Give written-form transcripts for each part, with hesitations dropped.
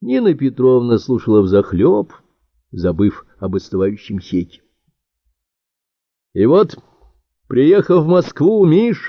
Нина Петровна слушала взахлеб, забыв об остывающем хеке. И вот, приехав в Москву,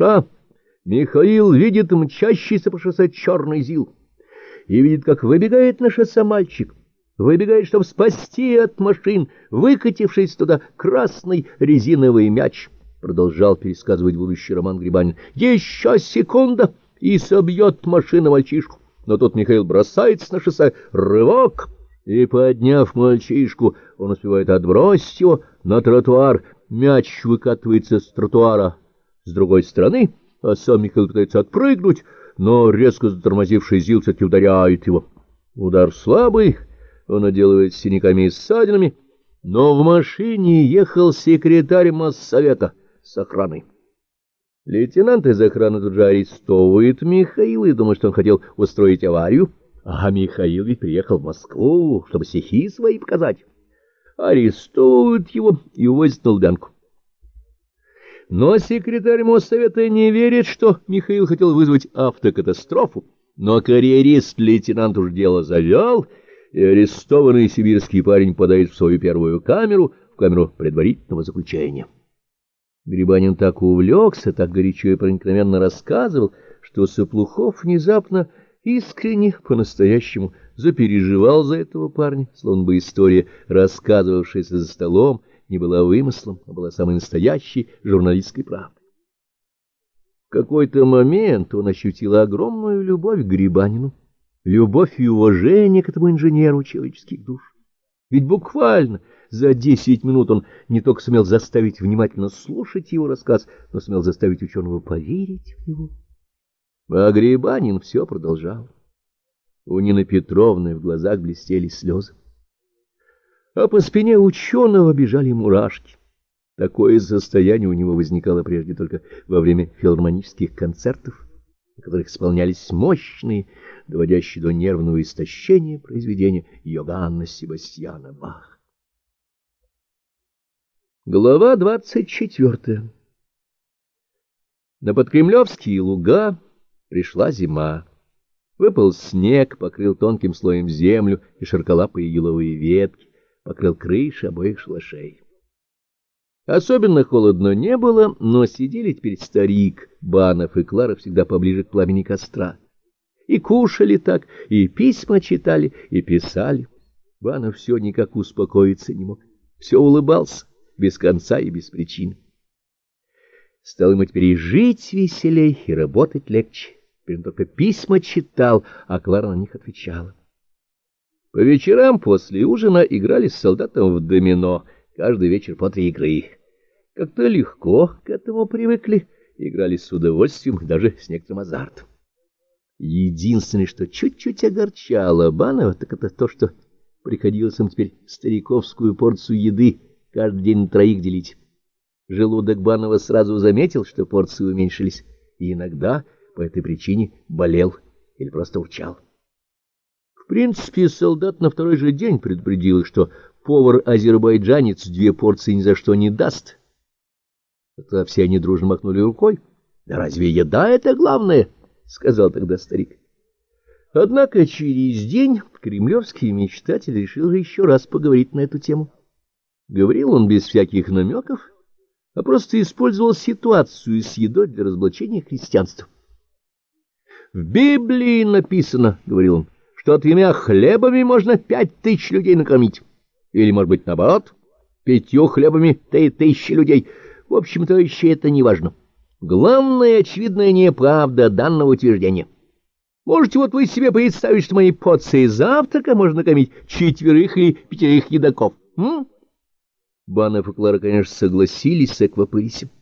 Михаил видит мчащийся по шоссе черный ЗИЛ и видит, как выбегает на шоссе мальчик, выбегает, чтобы спасти от машин выкатившийся туда красный резиновый мяч. Продолжал пересказывать будущий роман Грибанин. Еще секунда, и собьет машина мальчишку. Но тут Михаил бросается на шоссе, рывок, и, подняв мальчишку, он успевает отбросить его на тротуар. Мяч выкатывается с тротуара с другой стороны, а сам Михаил пытается отпрыгнуть, но резко затормозивший ЗИЛ все-таки ударяет его. Удар слабый, он отделывает синяками и ссадинами, но в машине ехал секретарь Моссовета с охраной. Лейтенант из охраны тут же арестовывает Михаила и думает, что он хотел устроить аварию, а Михаил ведь приехал в Москву, чтобы стихи свои показать. Арестовывают его и увозят на Лубянку. Но секретарь Моссовета не верит, что Михаил хотел вызвать автокатастрофу, но карьерист лейтенант уж дело завел, и арестованный сибирский парень подает в свою первую камеру, в камеру предварительного заключения. Грибанин так увлекся, так горячо и проникновенно рассказывал, что Соплухов внезапно, искренне, по-настоящему запереживал за этого парня, словно бы история, рассказывавшаяся за столом, не была вымыслом, а была самой настоящей журналистской правдой. В какой-то момент он ощутил огромную любовь к Грибанину, любовь и уважение к этому инженеру человеческих душ. Ведь буквально за 10 минут он не только сумел заставить внимательно слушать его рассказ, но сумел заставить ученого поверить в него. А Грибанин все продолжал. У Нины Петровны в глазах блестели слезы. А по спине ученого бежали мурашки. Такое состояние у него возникало прежде только во время филармонических концертов, на которых исполнялись мощные, доводящие до нервного истощения произведения Йоганна Себастьяна Баха. Глава 24. На подкремлевские луга пришла зима. Выпал снег, покрыл тонким слоем землю и широколапые еловые ветки, покрыл крыши обоих шалашей. Особенно холодно не было, но сидели теперь старик, Банов и Клара всегда поближе к пламени костра. И кушали так, и письма читали, и писали. Банов все никак успокоиться не мог, все улыбался, без конца и без причины. Стал ему теперь и жить веселей, и работать легче. Теперь он только письма читал, а Клара на них отвечала. По вечерам после ужина играли с солдатом в домино, каждый вечер по 3 игры. Как-то легко к этому привыкли, играли с удовольствием, даже с некоторым азартом. Единственное, что чуть-чуть огорчало Банова, так это то, что приходилось им теперь стариковскую порцию еды каждый день на 3 делить. Желудок Банова сразу заметил, что порции уменьшились, и иногда по этой причине болел или просто урчал. В принципе, солдат на 2-й же день предупредил их, что повар-азербайджанец 2 порции ни за что не даст. Тогда все они дружно махнули рукой. — Да разве еда — это главное? — сказал тогда старик. Однако через день кремлевский мечтатель решил еще раз поговорить на эту тему. Говорил он без всяких намеков, а просто использовал ситуацию с едой для разоблачения христианства. «В Библии написано, — говорил он, — что 3 хлебами можно 5000 людей накормить. Или, может быть, наоборот, 5 хлебами 3000 людей. В общем, товарищи, это не важно. Главное, очевидная неправда данного утверждения. Можете вот вы себе представить, что моей порцией завтрака можно накормить 4 или 5 едоков, Банов и Клара, конечно, согласились с эквапырисем.